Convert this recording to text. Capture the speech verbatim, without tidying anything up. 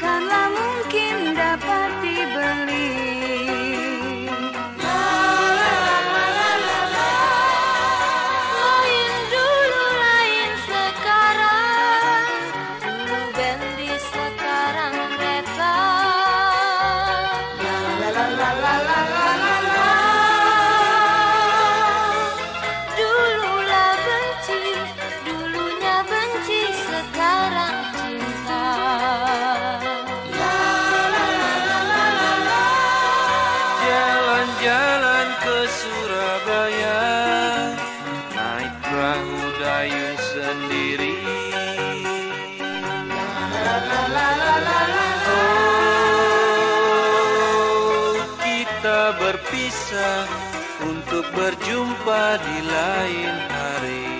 bukanlah mungkin dapat dibeli. Lain dulu, lain sekarang. Dulu bendi, sekarang kereta. Dululah benci, dulunya benci, sekarang cinta. Jalan-jalan ke Surabaya, naik perahu dayung sendiri. Oh, kita berpisah untuk berjumpa di lain hari.